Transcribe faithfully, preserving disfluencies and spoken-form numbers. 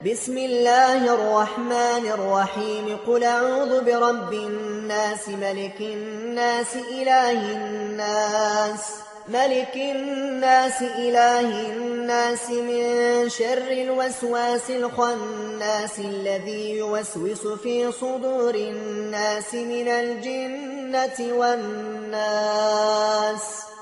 بسم الله الرحمن الرحيم قل أعوذ برب الناس ملك الناس إله الناس ملك الناس إله الناس من شر الوسواس الخناس الذي يوسوس في صدور الناس من الجنة والناس